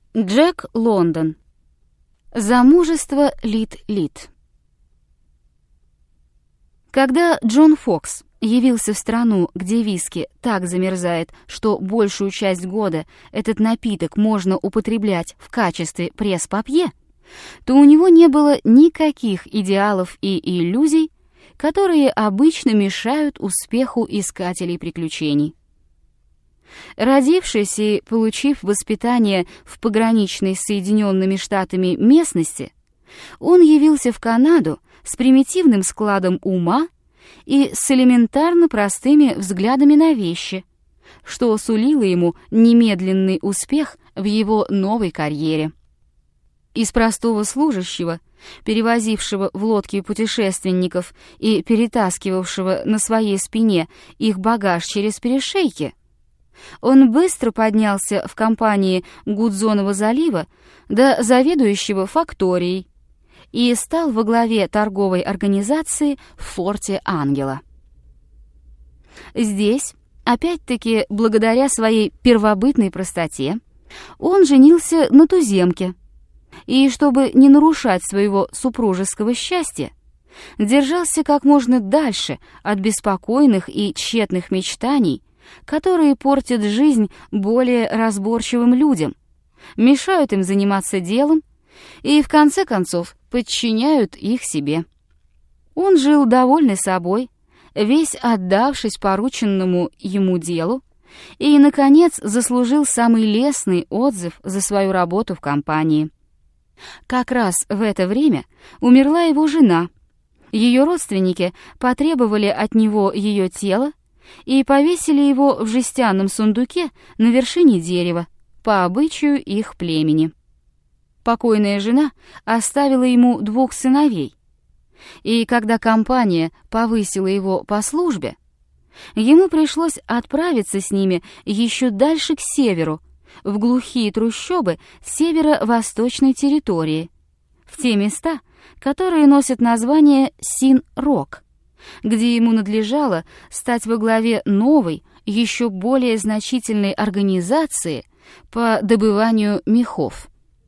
Джек Лондон. Замужество Лит-Лит. Когда Джон Фокс явился в страну, где виски так замерзает, что большую часть года этот напиток можно употреблять в качестве пресс-папье, то у него не было никаких идеалов и иллюзий, которые обычно мешают успеху искателей приключений. Родившись и получив воспитание в пограничной с Соединенными Штатами местности, он явился в Канаду с примитивным складом ума и с элементарно простыми взглядами на вещи, что сулило ему немедленный успех в его новой карьере. Из простого служащего, перевозившего в лодке путешественников и перетаскивавшего на своей спине их багаж через перешейки, он быстро поднялся в компании Гудзонова залива до заведующего факторией и стал во главе торговой организации в форте Ангела. Здесь, опять-таки, благодаря своей первобытной простоте, он женился на туземке, и, чтобы не нарушать своего супружеского счастья, держался как можно дальше от беспокойных и тщетных мечтаний, которые портят жизнь более разборчивым людям, мешают им заниматься делом и, в конце концов, подчиняют их себе. Он жил довольный собой, весь отдавшись порученному ему делу, и, наконец, заслужил самый лестный отзыв за свою работу в компании. Как раз в это время умерла его жена. Ее родственники потребовали от него ее тело и повесили его в жестяном сундуке на вершине дерева, по обычаю их племени. Покойная жена оставила ему 2 сыновей, и когда компания повысила его по службе, ему пришлось отправиться с ними еще дальше к северу, в глухие трущобы северо-восточной территории, в те места, которые носят название Син-Рок, где ему надлежало стать во главе новой, еще более значительной организации по добыванию мехов.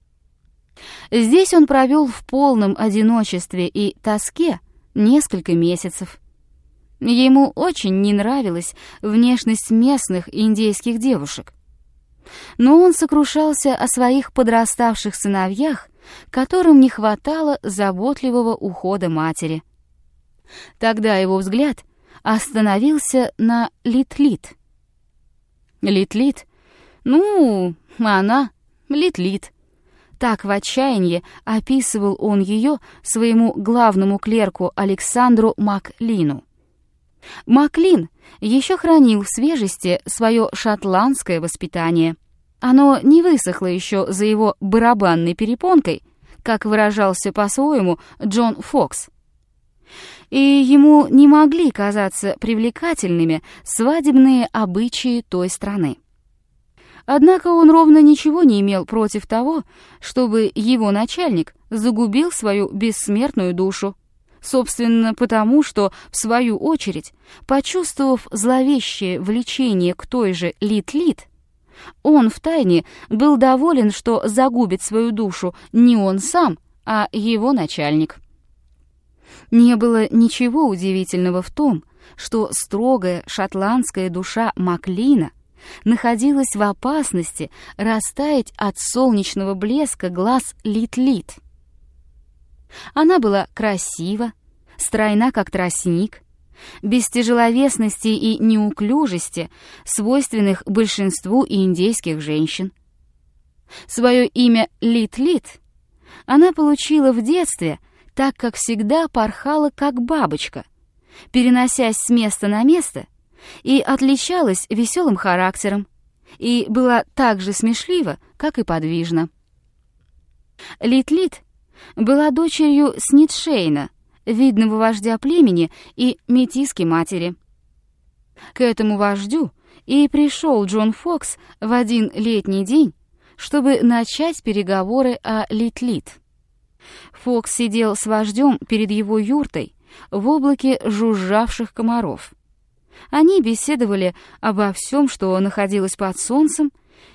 Здесь он провел в полном одиночестве и тоске несколько месяцев. Ему очень не нравилась внешность местных индейских девушек, но он сокрушался о своих подраставших сыновьях, которым не хватало заботливого ухода матери. Тогда его взгляд остановился на Лит-Лит. Лит-Лит? Ну, она Лит-Лит. Так в отчаянии описывал он ее своему главному клерку Александру Маклину. Маклин еще хранил в свежести свое шотландское воспитание. Оно не высохло еще за его барабанной перепонкой, как выражался по-своему Джон Фокс. И ему не могли казаться привлекательными свадебные обычаи той страны. Однако он ровно ничего не имел против того, чтобы его начальник загубил свою бессмертную душу, собственно потому, что, в свою очередь, почувствовав зловещее влечение к той же Лит-Лит, он втайне был доволен, что загубит свою душу не он сам, а его начальник. Не было ничего удивительного в том, что строгая шотландская душа Маклина находилась в опасности растаять от солнечного блеска глаз Лит-Лит. Она была красива, стройна, как тростник, без тяжеловесности и неуклюжести, свойственных большинству индейских женщин. Свое имя Лит-Лит она получила в детстве, так как всегда порхала как бабочка, переносясь с места на место, и отличалась веселым характером, и была так же смешлива, как и подвижна. Лит-Лит была дочерью Снитшейна, видного вождя племени и метиски матери. К этому вождю и пришел Джон Фокс в один летний день, чтобы начать переговоры о Лит-Лит. Фокс сидел с вождем перед его юртой в облаке жужжавших комаров. Они беседовали обо всем, что находилось под солнцем,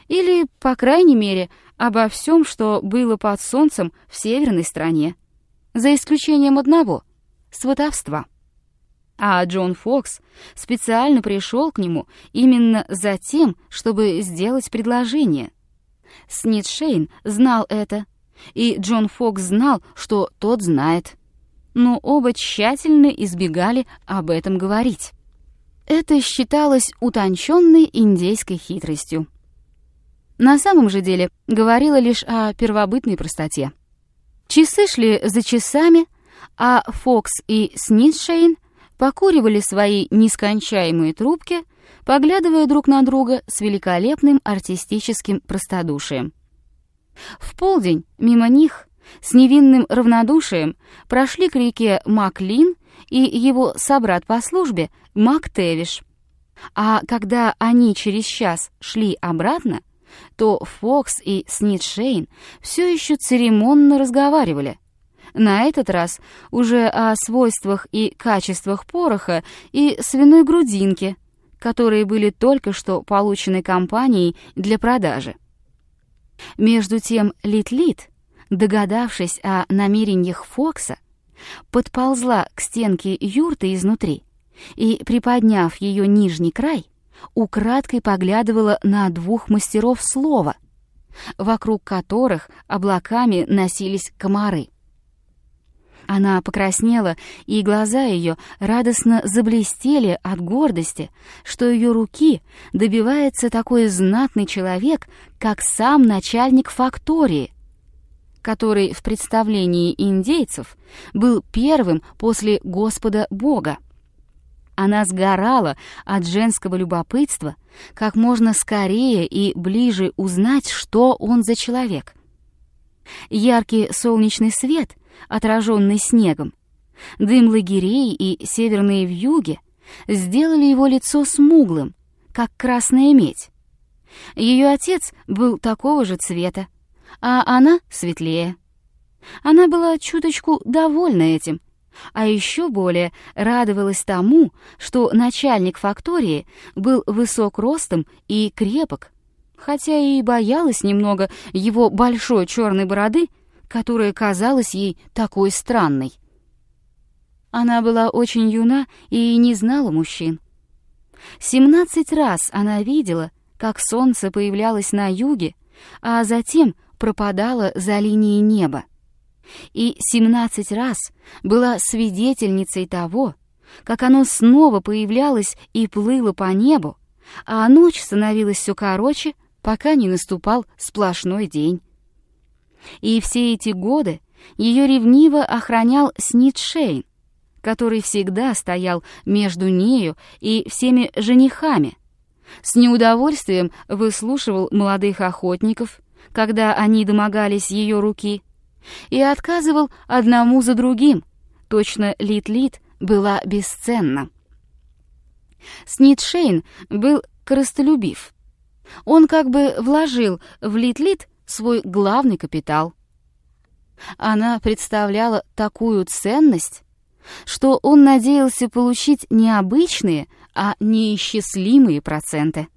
Или, по крайней мере, обо всем, что было под солнцем в северной стране, за исключением одного — сватовства. А Джон Фокс специально пришел к нему именно за тем, чтобы сделать предложение. Снитшейн знал это, и Джон Фокс знал, что тот знает. Но оба тщательно избегали об этом говорить. Это считалось утонченной индейской хитростью. На самом же деле говорило лишь о первобытной простоте. Часы шли за часами, а Фокс и Снитшейн покуривали свои нескончаемые трубки, поглядывая друг на друга с великолепным артистическим простодушием. В полдень мимо них с невинным равнодушием прошли к реке Маклин и его собрат по службе Мактевиш. А когда они через час шли обратно, то Фокс и Снитшейн все еще церемонно разговаривали. На этот раз уже о свойствах и качествах пороха и свиной грудинки, которые были только что получены компанией для продажи. Между тем Лит-Лит, догадавшись о намерениях Фокса, подползла к стенке юрты изнутри и, приподняв ее нижний край, украдкой поглядывала на двух мастеров слова, вокруг которых облаками носились комары. Она покраснела, и глаза ее радостно заблестели от гордости, что ее руки добивается такой знатный человек, как сам начальник фактории, который в представлении индейцев был первым после Господа Бога. Она сгорала от женского любопытства, как можно скорее и ближе узнать, что он за человек. Яркий солнечный свет, отраженный снегом, дым лагерей и северные вьюги сделали его лицо смуглым, как красная медь. Ее отец был такого же цвета, а она светлее. Она была чуточку довольна этим, а еще более радовалась тому, что начальник фактории был высок ростом и крепок, хотя и боялась немного его большой черной бороды, которая казалась ей такой странной. Она была очень юна и не знала мужчин. 17 раз она видела, как солнце появлялось на юге, а затем пропадало за линией неба. И 17 раз была свидетельницей того, как оно снова появлялось и плыло по небу, а ночь становилась все короче, пока не наступал сплошной день. И все эти годы ее ревниво охранял Снитшейн, который всегда стоял между нею и всеми женихами, с неудовольствием выслушивал молодых охотников, когда они домогались ее руки, и отказывал одному за другим, точно Лит-Лит была бесценна. Снитшейн был корыстолюбив. Он как бы вложил в Лит-Лит свой главный капитал. Она представляла такую ценность, что он надеялся получить не обычные, а неисчислимые проценты.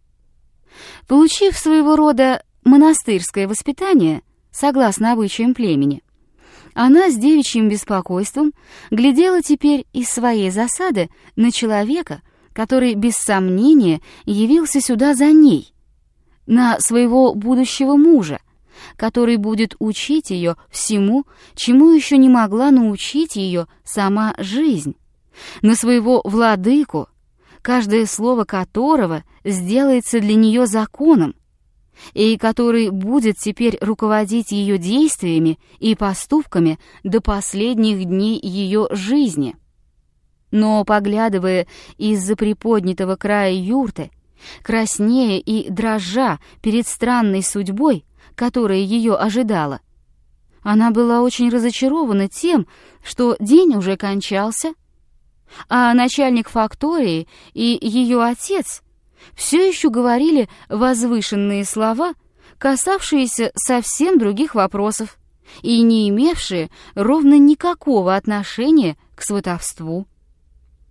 Получив своего рода монастырское воспитание, согласно обычаям племени, она с девичьим беспокойством глядела теперь из своей засады на человека, который без сомнения явился сюда за ней, на своего будущего мужа, который будет учить ее всему, чему еще не могла научить ее сама жизнь, на своего владыку, каждое слово которого сделается для нее законом, и который будет теперь руководить ее действиями и поступками до последних дней ее жизни. Но, поглядывая из-за приподнятого края юрты, краснея и дрожа перед странной судьбой, которая ее ожидала, она была очень разочарована тем, что день уже кончался, а начальник фактории и ее отец все еще говорили возвышенные слова, касавшиеся совсем других вопросов и не имевшие ровно никакого отношения к сватовству.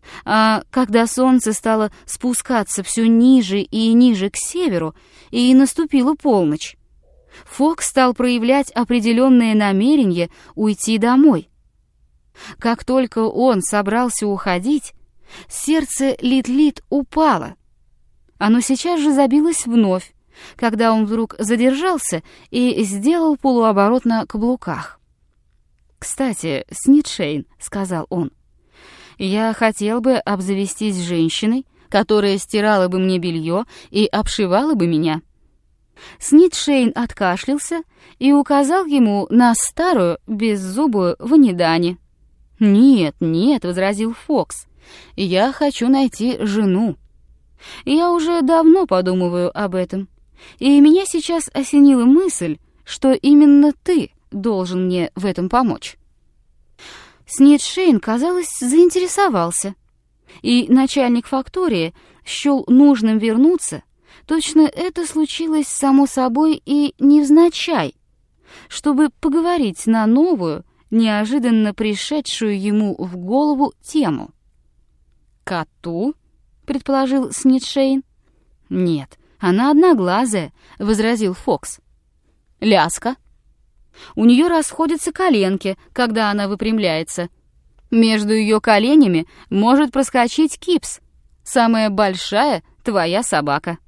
А когда солнце стало спускаться все ниже и ниже к северу, и наступила полночь, Фокс стал проявлять определенное намерение уйти домой. Как только он собрался уходить, сердце Лит-Лит упало. Оно сейчас же забилось вновь, когда он вдруг задержался и сделал полуоборот на каблуках. «Кстати, Снитшейн», — сказал он, — «я хотел бы обзавестись женщиной, которая стирала бы мне белье и обшивала бы меня». Снитшейн откашлялся и указал ему на старую, беззубую Ванидани. «Нет, нет», — возразил Фокс, — «я хочу найти жену. Я уже давно подумываю об этом, и меня сейчас осенила мысль, что именно ты должен мне в этом помочь». Снитшейн, казалось, заинтересовался, и начальник фактории счел нужным вернуться. Точно это случилось само собой и невзначай, чтобы поговорить на новую, неожиданно пришедшую ему в голову тему. «Коту?» — предположил Снитшейн. «Нет, она одноглазая», — возразил Фокс. «Ляска. У нее расходятся коленки, когда она выпрямляется. Между ее коленями может проскочить кипс. Самая большая — твоя собака».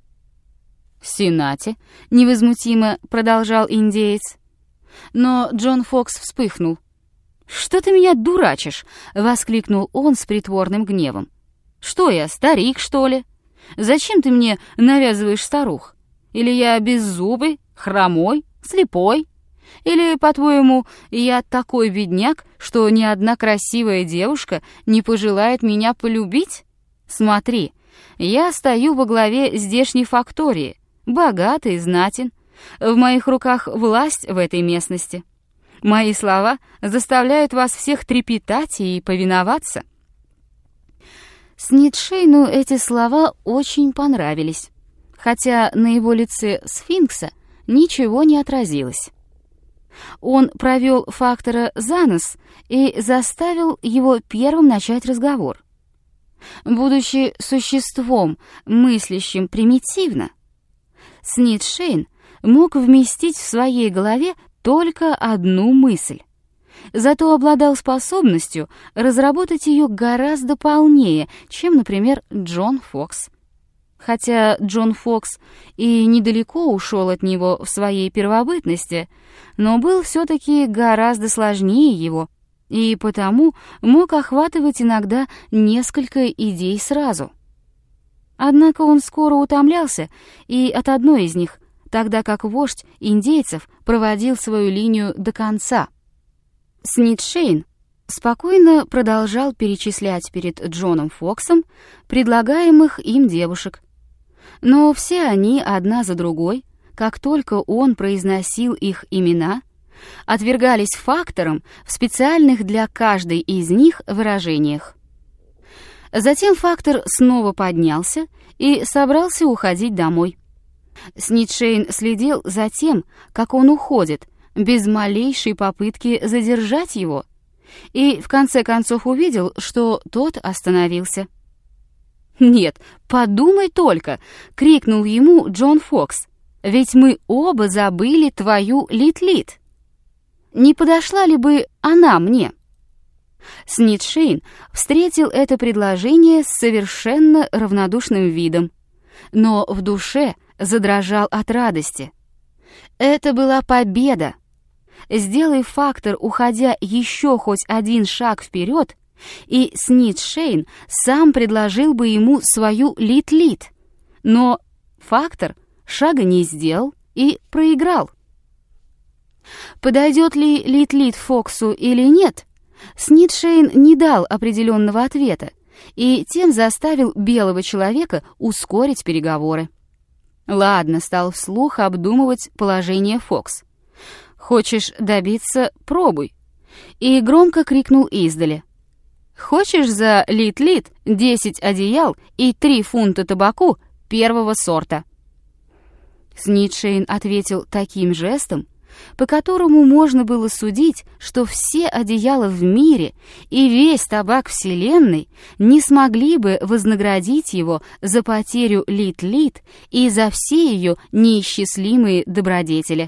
«В Сенате», — невозмутимо продолжал индеец. Но Джон Фокс вспыхнул. «Что ты меня дурачишь?» — воскликнул он с притворным гневом. «Что я, старик, что ли? Зачем ты мне навязываешь старух? Или я беззубый, хромой, слепой? Или, по-твоему, я такой бедняк, что ни одна красивая девушка не пожелает меня полюбить? Смотри, я стою во главе здешней фактории, богатый, знатен. В моих руках власть в этой местности. Мои слова заставляют вас всех трепетать и повиноваться». Снитшейну эти слова очень понравились, хотя на его лице сфинкса ничего не отразилось. Он провел фактора за нос и заставил его первым начать разговор. Будучи существом, мыслящим примитивно, Снитшейн мог вместить в своей голове только одну мысль, зато обладал способностью разработать ее гораздо полнее, чем, например, Джон Фокс. Хотя Джон Фокс и недалеко ушел от него в своей первобытности, но был все-таки гораздо сложнее его, и потому мог охватывать иногда несколько идей сразу. Однако он скоро утомлялся и от одной из них, тогда как вождь индейцев проводил свою линию до конца. Снитшейн спокойно продолжал перечислять перед Джоном Фоксом предлагаемых им девушек. Но все они, одна за другой, как только он произносил их имена, отвергались фактором в специальных для каждой из них выражениях. Затем фактор снова поднялся и собрался уходить домой. Снитшейн следил за тем, как он уходит, без малейшей попытки задержать его, и в конце концов увидел, что тот остановился. «Нет, подумай только!» — крикнул ему Джон Фокс. «Ведь мы оба забыли твою Лит-Лит. Не подошла ли бы она мне?» Снитшейн встретил это предложение с совершенно равнодушным видом, но в душе задрожал от радости. Это была победа. Сделай фактор, уходя еще хоть один шаг вперед, и Снитшейн сам предложил бы ему свою Лит-Лит. Но фактор шага не сделал и проиграл. Подойдет ли Лит-Лит Фоксу или нет, Снитшейн не дал определенного ответа и тем заставил белого человека ускорить переговоры. «Ладно», — стал вслух обдумывать положение Фокс. «Хочешь добиться — пробуй». И громко крикнул издали. «Хочешь за Лит-Лит 10 одеял и 3 фунта табаку первого сорта?» Снитшейн ответил таким жестом, по которому можно было судить, что все одеяла в мире и весь табак Вселенной не смогли бы вознаградить его за потерю Лит-Лит и за все ее неисчислимые добродетели.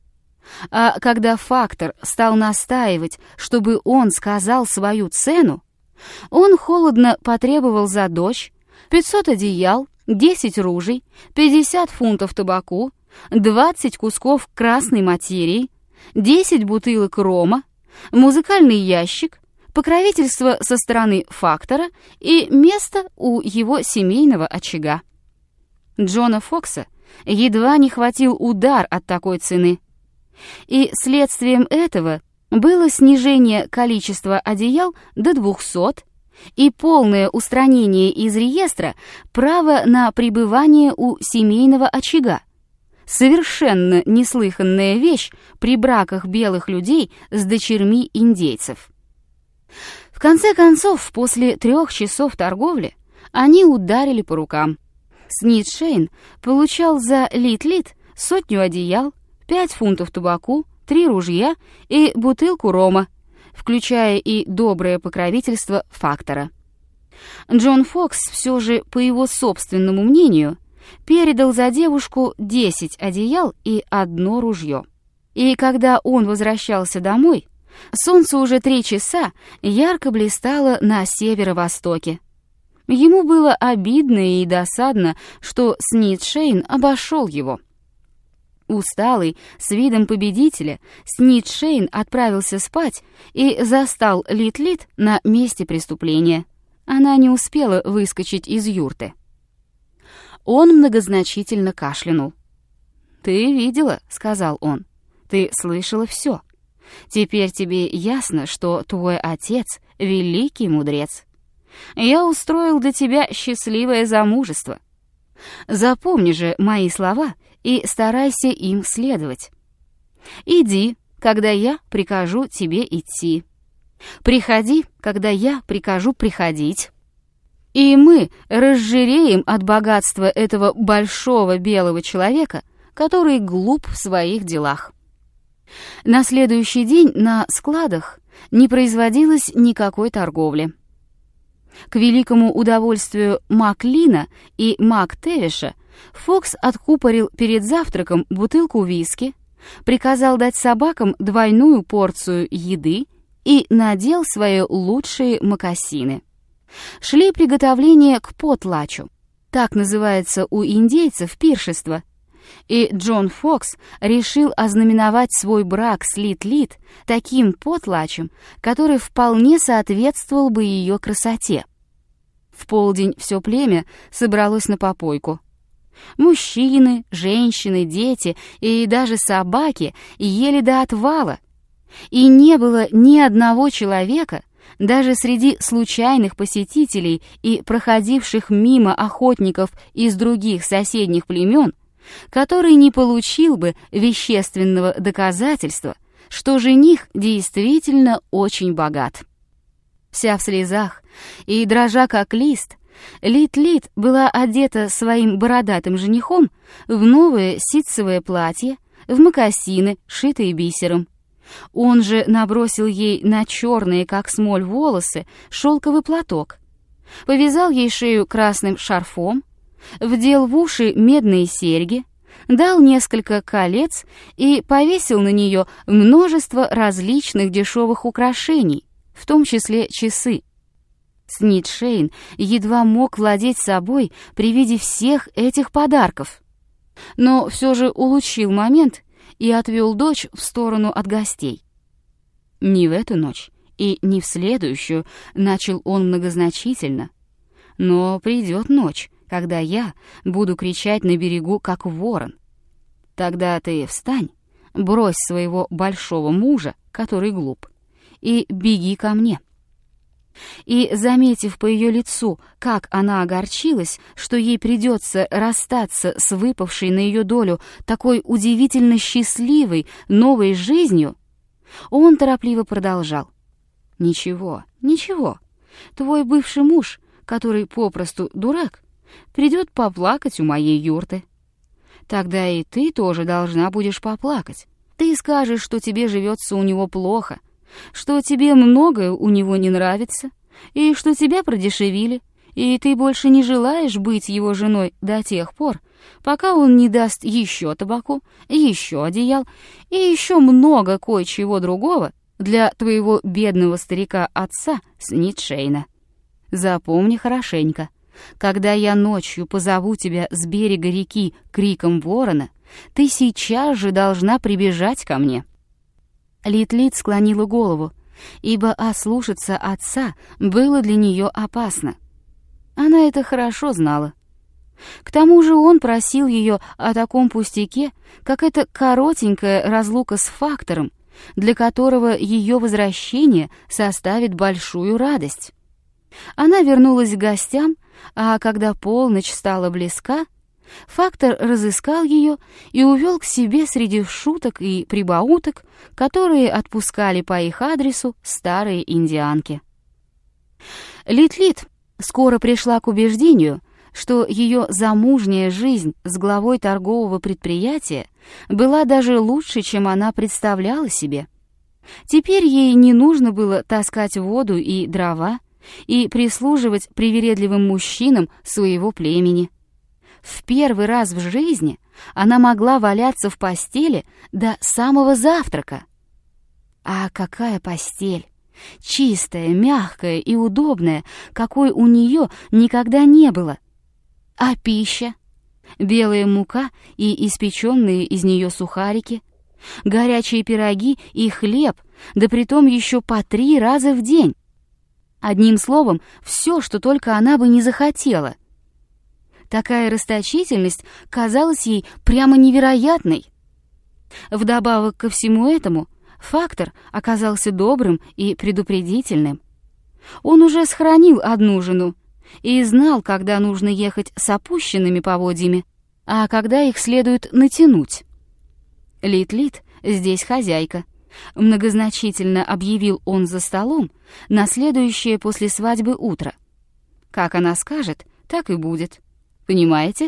А когда фактор стал настаивать, чтобы он сказал свою цену, он холодно потребовал за дочь 500 одеял, 10 ружей, 50 фунтов табаку, 20 кусков красной материи, 10 бутылок рома, музыкальный ящик, покровительство со стороны фактора и место у его семейного очага. Джона Фокса едва не хватил удар от такой цены, и следствием этого было снижение количества одеял до 200 и полное устранение из реестра права на пребывание у семейного очага. Совершенно неслыханная вещь при браках белых людей с дочерьми индейцев. В конце концов, после 3 часов торговли, они ударили по рукам. Снит Шейн получал за Лит-Лит 100 одеял, 5 фунтов табаку, 3 ружья и бутылку рома, включая и доброе покровительство фактора. Джон Фокс все же, по его собственному мнению, передал за девушку 10 одеял и 1 ружье. И когда он возвращался домой, солнце уже 3 часа ярко блистало на северо-востоке. Ему было обидно и досадно, что Снит Шейн обошел его. Усталый, с видом победителя, Снит Шейн отправился спать и застал Лит-Лит на месте преступления. Она не успела выскочить из юрты. Он многозначительно кашлянул. «Ты видела», — сказал он, — «ты слышала все. Теперь тебе ясно, что твой отец — великий мудрец. Я устроил для тебя счастливое замужество. Запомни же мои слова и старайся им следовать. Иди, когда я прикажу тебе идти. Приходи, когда я прикажу приходить. И мы разжиреем от богатства этого большого белого человека, который глуп в своих делах». На следующий день на складах не производилось никакой торговли. К великому удовольствию Маклина и Мактевиша Фокс откупорил перед завтраком бутылку виски, приказал дать собакам 2 порцию еды и надел свои лучшие мокасины. Шли приготовления к потлачу, так называется у индейцев пиршество, и Джон Фокс решил ознаменовать свой брак с Лит-Лит таким потлачем, который вполне соответствовал бы ее красоте. В полдень все племя собралось на попойку. Мужчины, женщины, дети и даже собаки ели до отвала, и не было ни одного человека, даже среди случайных посетителей и проходивших мимо охотников из других соседних племен, который не получил бы вещественного доказательства, что жених действительно очень богат. Вся в слезах и дрожа как лист, Лит-Лит была одета своим бородатым женихом в новое ситцевое платье, в мокасины, шитые бисером. Он же набросил ей на черные, как смоль, волосы шелковый платок, повязал ей шею красным шарфом, вдел в уши медные серьги, дал несколько колец и повесил на нее множество различных дешевых украшений, в том числе часы. Снит Шейн едва мог владеть собой при виде всех этих подарков, но все же улучил момент и отвел дочь в сторону от гостей. «Не в эту ночь и не в следующую», — начал он многозначительно, «но придет ночь, когда я буду кричать на берегу, как ворон. Тогда ты встань, брось своего большого мужа, который глуп, и беги ко мне». И, заметив по ее лицу, как она огорчилась, что ей придется расстаться с выпавшей на ее долю такой удивительно счастливой новой жизнью, он торопливо продолжал. «Ничего, ничего, твой бывший муж, который попросту дурак, придет поплакать у моей юрты. Тогда и ты тоже должна будешь поплакать, Ты скажешь, что тебе живется у него плохо, что тебе многое у него не нравится, и что тебя продешевили, и ты больше не желаешь быть его женой до тех пор, пока он не даст еще табаку, еще одеял и еще много кое-чего другого для твоего бедного старика-отца Снитшейна. Запомни хорошенько, когда я ночью позову тебя с берега реки криком ворона, ты сейчас же должна прибежать ко мне». Лит-Лит склонила голову, ибо ослушаться отца было для нее опасно. Она это хорошо знала. К тому же он просил ее о таком пустяке, как эта коротенькая разлука с Фактором, для которого ее возвращение составит большую радость. Она вернулась к гостям, а когда полночь стала близка, Фактор разыскал ее и увел к себе среди шуток и прибауток, которые отпускали по их адресу старые индианки. Лит-Лит скоро пришла к убеждению, что ее замужняя жизнь с главой торгового предприятия была даже лучше, чем она представляла себе. Теперь ей не нужно было таскать воду и дрова и прислуживать привередливым мужчинам своего племени. В первый раз в жизни она могла валяться в постели до самого завтрака. А какая постель! Чистая, мягкая и удобная, какой у нее никогда не было. А пища? Белая мука и испеченные из нее сухарики, горячие пироги и хлеб, да притом еще по 3 раза в день. Одним словом, все, что только она бы не захотела. Такая расточительность казалась ей прямо невероятной. Вдобавок ко всему этому, Фактор оказался добрым и предупредительным. Он уже схоронил одну жену и знал, когда нужно ехать с опущенными поводьями, а когда их следует натянуть. «Лит-Лит, здесь хозяйка», — многозначительно объявил он за столом на следующее после свадьбы утро. «Как она скажет, так и будет. Понимаете?»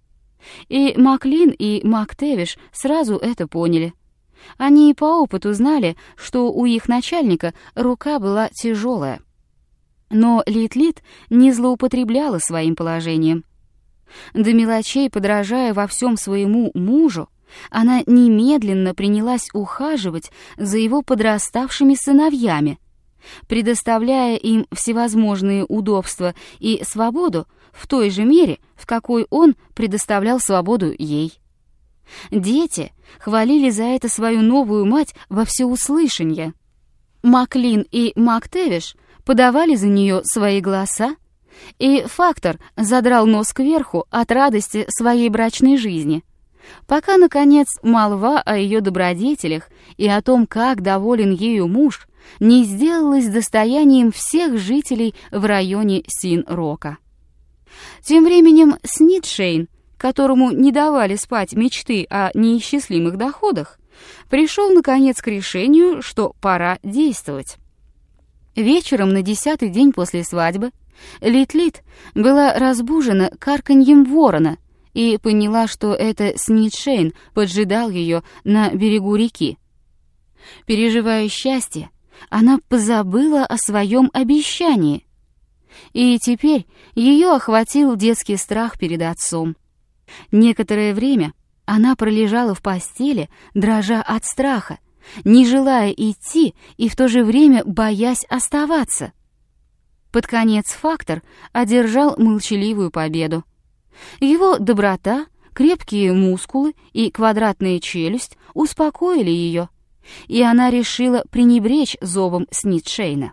И Маклин, и Мактевиш сразу это поняли. Они по опыту знали, что у их начальника рука была тяжелая. Но Лит-Лит не злоупотребляла своим положением. До мелочей подражая во всем своему мужу, она немедленно принялась ухаживать за его подраставшими сыновьями, предоставляя им всевозможные удобства и свободу в той же мере, в какой он предоставлял свободу ей. Дети хвалили за это свою новую мать во всеуслышание. Маклин и Мактевиш подавали за нее свои голоса, и Фактор задрал нос кверху от радости своей брачной жизни, пока, наконец, молва о ее добродетелях и о том, как доволен ею муж, не сделалась достоянием всех жителей в районе Син-Рока. Тем временем Снитшейн, которому не давали спать мечты о неисчислимых доходах, пришел, наконец, к решению, что пора действовать. Вечером на 10-й день после свадьбы Лит-Лит была разбужена карканьем ворона и поняла, что это Снитшейн поджидал ее на берегу реки. Переживая счастье, она позабыла о своем обещании, и теперь ее охватил детский страх перед отцом. Некоторое время она пролежала в постели, дрожа от страха, не желая идти и в то же время боясь оставаться. Под конец Фактор одержал молчаливую победу. Его доброта, крепкие мускулы и квадратная челюсть успокоили ее, и она решила пренебречь зовом Снитшейна.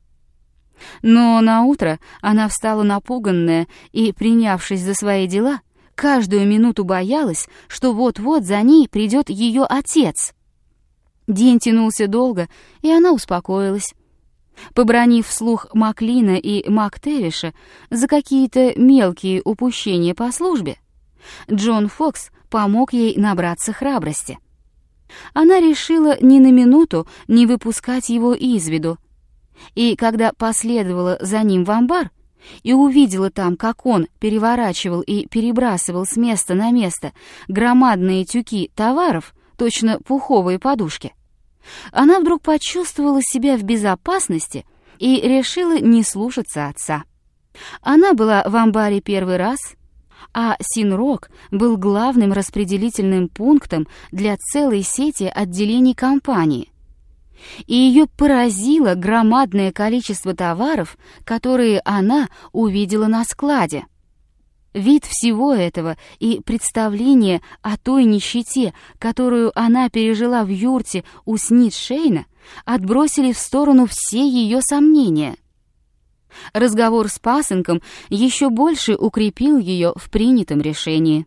Но наутро она встала напуганная и, принявшись за свои дела, каждую минуту боялась, что вот-вот за ней придет ее отец. День тянулся долго, и она успокоилась. Побранив вслух Маклина и Мактевиша за какие-то мелкие упущения по службе, Джон Фокс помог ей набраться храбрости. Она решила ни на минуту не выпускать его из виду, и когда последовала за ним в амбар и увидела там, как он переворачивал и перебрасывал с места на место громадные тюки товаров, точно пуховые подушки. Она вдруг почувствовала себя в безопасности и решила не слушаться отца. Она была в амбаре первый раз, а Синрок был главным распределительным пунктом для целой сети отделений компании. И ее поразило громадное количество товаров, которые она увидела на складе. Вид всего этого и представление о той нищете, которую она пережила в юрте у Снитшейна, отбросили в сторону все ее сомнения. Разговор с пасынком еще больше укрепил ее в принятом решении.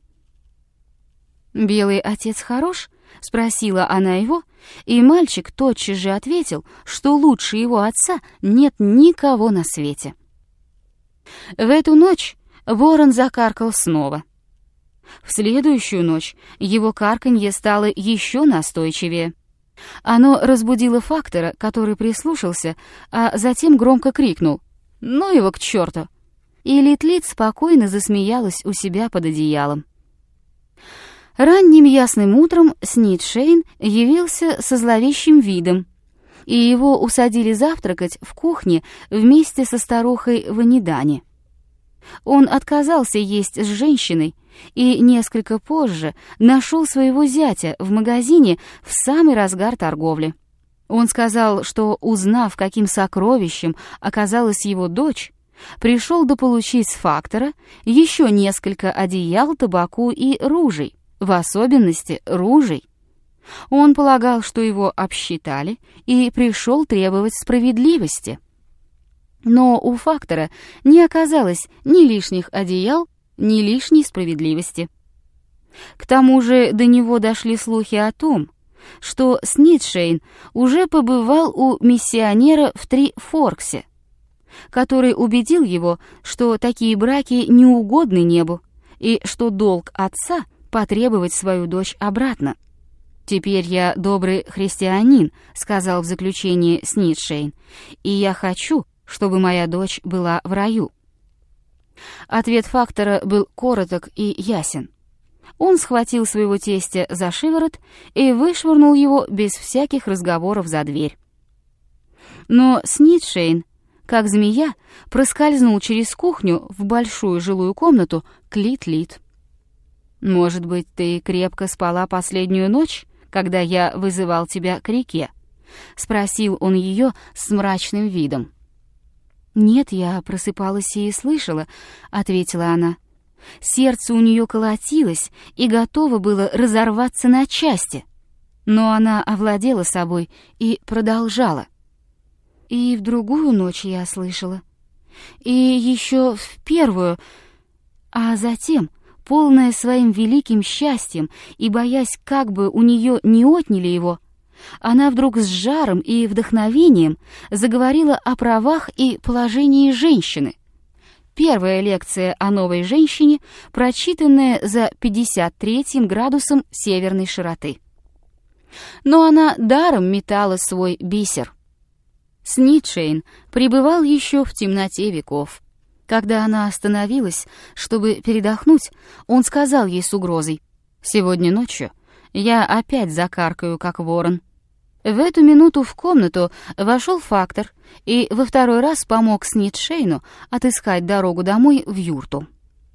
«Белый отец хорош?» — спросила она его, и мальчик тотчас же ответил, что лучше его отца нет никого на свете. В эту ночь ворон закаркал снова. В следующую ночь его карканье стало еще настойчивее. Оно разбудило Фактора, который прислушался, а затем громко крикнул: «Ну его к черту!» И Лит-Лит спокойно засмеялась у себя под одеялом. Ранним ясным утром Снитшейн явился со зловещим видом, и его усадили завтракать в кухне вместе со старухой Ванидани. Он отказался есть с женщиной и несколько позже нашел своего зятя в магазине в самый разгар торговли. Он сказал, что, узнав, каким сокровищем оказалась его дочь, пришел дополучить с Фактора еще несколько одеял, табаку и ружей, в особенности ружей. Он полагал, что его обсчитали, и пришел требовать справедливости. Но у Фактора не оказалось ни лишних одеял, ни лишней справедливости. К тому же до него дошли слухи о том, что Снитшейн уже побывал у миссионера в Три-Форксе, который убедил его, что такие браки не угодны небу, и что долг отца потребовать свою дочь обратно. «Теперь я добрый христианин», — сказал в заключение Снитшейн, «и я хочу, чтобы моя дочь была в раю». Ответ Фактора был короток и ясен. Он схватил своего тестя за шиворот и вышвырнул его без всяких разговоров за дверь. Но Снитшейн, как змея, проскользнул через кухню в большую жилую комнату к Лит-Лит. «Может быть, ты крепко спала последнюю ночь, когда я вызывал тебя к реке?» — спросил он ее с мрачным видом. «Нет, я просыпалась и слышала», — ответила она. Сердце у нее колотилось и готово было разорваться на части. Но она овладела собой и продолжала. «И в другую ночь я слышала. И еще в первую. А затем, полная своим великим счастьем и боясь, как бы у нее не отняли его, она вдруг с жаром и вдохновением заговорила о правах и положении женщины. Первая лекция о новой женщине, прочитанная за 53 градусом северной широты. Но она даром метала свой бисер. Снитшейн пребывал еще в темноте веков. Когда она остановилась, чтобы передохнуть, он сказал ей с угрозой: «Сегодня ночью я опять закаркаю, как ворон». В эту минуту в комнату вошел Фактор и во второй раз помог Снитшейну отыскать дорогу домой в юрту.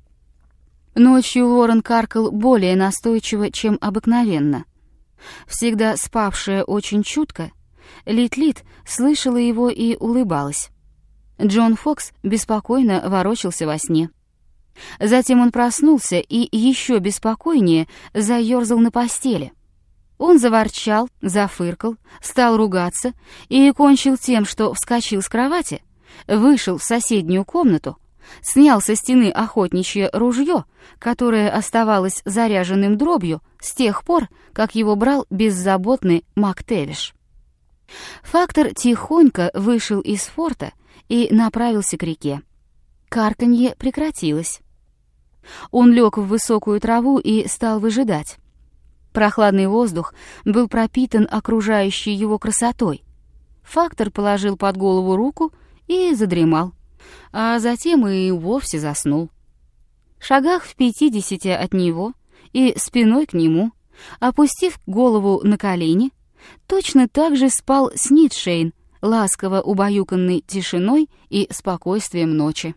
Ночью ворон каркал более настойчиво, чем обыкновенно. Всегда спавшая очень чутко, Лит-Лит слышала его и улыбалась. Джон Фокс беспокойно ворочался во сне. Затем он проснулся и еще беспокойнее заерзал на постели. Он заворчал, зафыркал, стал ругаться и кончил тем, что вскочил с кровати, вышел в соседнюю комнату, снял со стены охотничье ружье, которое оставалось заряженным дробью с тех пор, как его брал беззаботный МакТевиш. Фактор тихонько вышел из форта и направился к реке. Карканье прекратилось. Он лег в высокую траву и стал выжидать. Прохладный воздух был пропитан окружающей его красотой. Фактор положил под голову руку и задремал, а затем и вовсе заснул. В шагах в 50 от него и спиной к нему Опустив голову на колени, точно так же спал Снитшейн, ласково убаюканный тишиной и спокойствием ночи.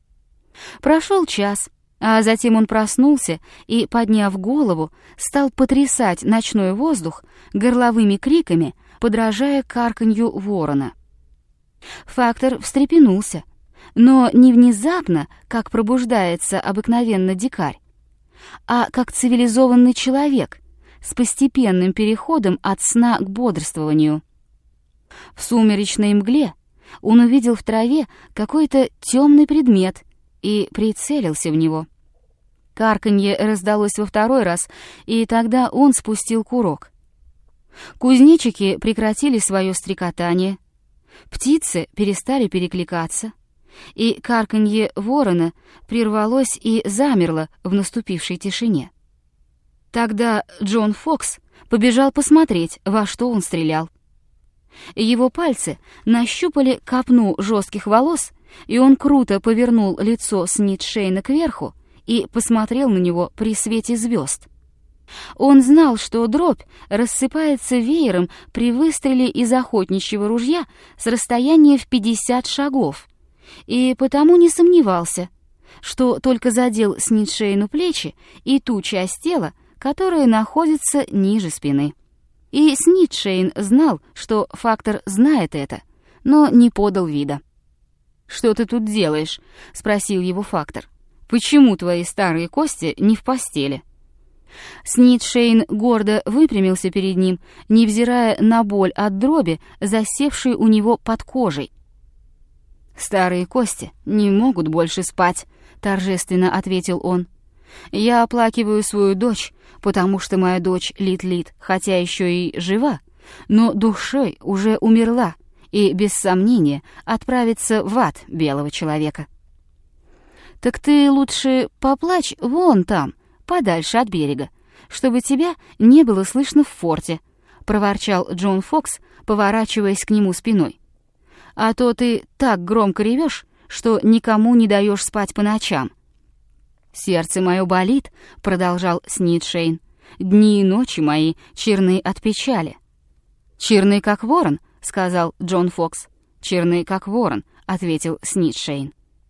Прошел час, а затем он проснулся и, подняв голову, стал потрясать ночной воздух горловыми криками, подражая карканью ворона. Фактор встрепенулся, но не внезапно, как пробуждается обыкновенно дикарь, а как цивилизованный человек с постепенным переходом от сна к бодрствованию. В сумеречной мгле он увидел в траве какой-то темный предмет и прицелился в него. Карканье раздалось во второй раз, и тогда он спустил курок. Кузнечики прекратили свое стрекотание, птицы перестали перекликаться, и карканье ворона прервалось и замерло в наступившей тишине. Тогда Джон Фокс побежал посмотреть, во что он стрелял. Его пальцы нащупали копну жестких волос, и он круто повернул лицо Снитшейна кверху и посмотрел на него при свете звезд. Он знал, что дробь рассыпается веером при выстреле из охотничьего ружья с расстояния в 50 шагов, и потому не сомневался, что только задел Снитшейну плечи и ту часть тела, которая находится ниже спины. И Снитшейн знал, что Фактор знает это, но не подал вида. «Что ты тут делаешь?» — спросил его Фактор. «Почему твои старые кости не в постели?» Снитшейн гордо выпрямился перед ним, невзирая на боль от дроби, засевшей у него под кожей. «Старые кости не могут больше спать», — торжественно ответил он. «Я оплакиваю свою дочь, потому что моя дочь Лит-Лит, хотя еще и жива, но душой уже умерла и, без сомнения, отправится в ад белого человека». «Так ты лучше поплачь вон там, подальше от берега, чтобы тебя не было слышно в форте», — проворчал Джон Фокс, поворачиваясь к нему спиной. «А то ты так громко ревешь, что никому не даешь спать по ночам». «Сердце мое болит», — продолжал Снитшейн. «Дни и ночи мои черны от печали». «Черны, как ворон», — сказал Джон Фокс. «Черны, как ворон», — ответил Снитшейн.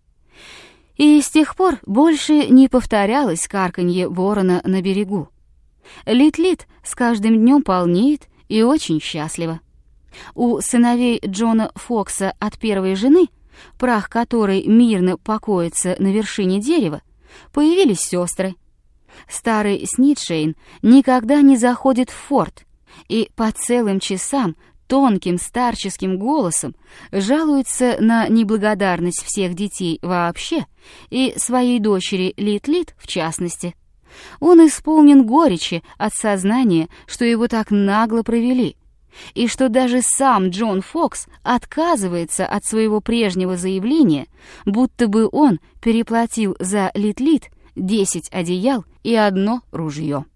И с тех пор больше не повторялось карканье ворона на берегу. Лит-Лит с каждым днем полнеет и очень счастлива. У сыновей Джона Фокса от первой жены, прах которой мирно покоится на вершине дерева, появились сестры. Старый Снитшейн никогда не заходит в форт и по целым часам тонким старческим голосом жалуется на неблагодарность всех детей вообще и своей дочери Лит-Лит в частности. Он исполнен горечи от сознания, что его так нагло провели, и что даже сам Джон Фокс отказывается от своего прежнего заявления, будто бы он переплатил за Лит-Лит 10 одеял и 1 ружье.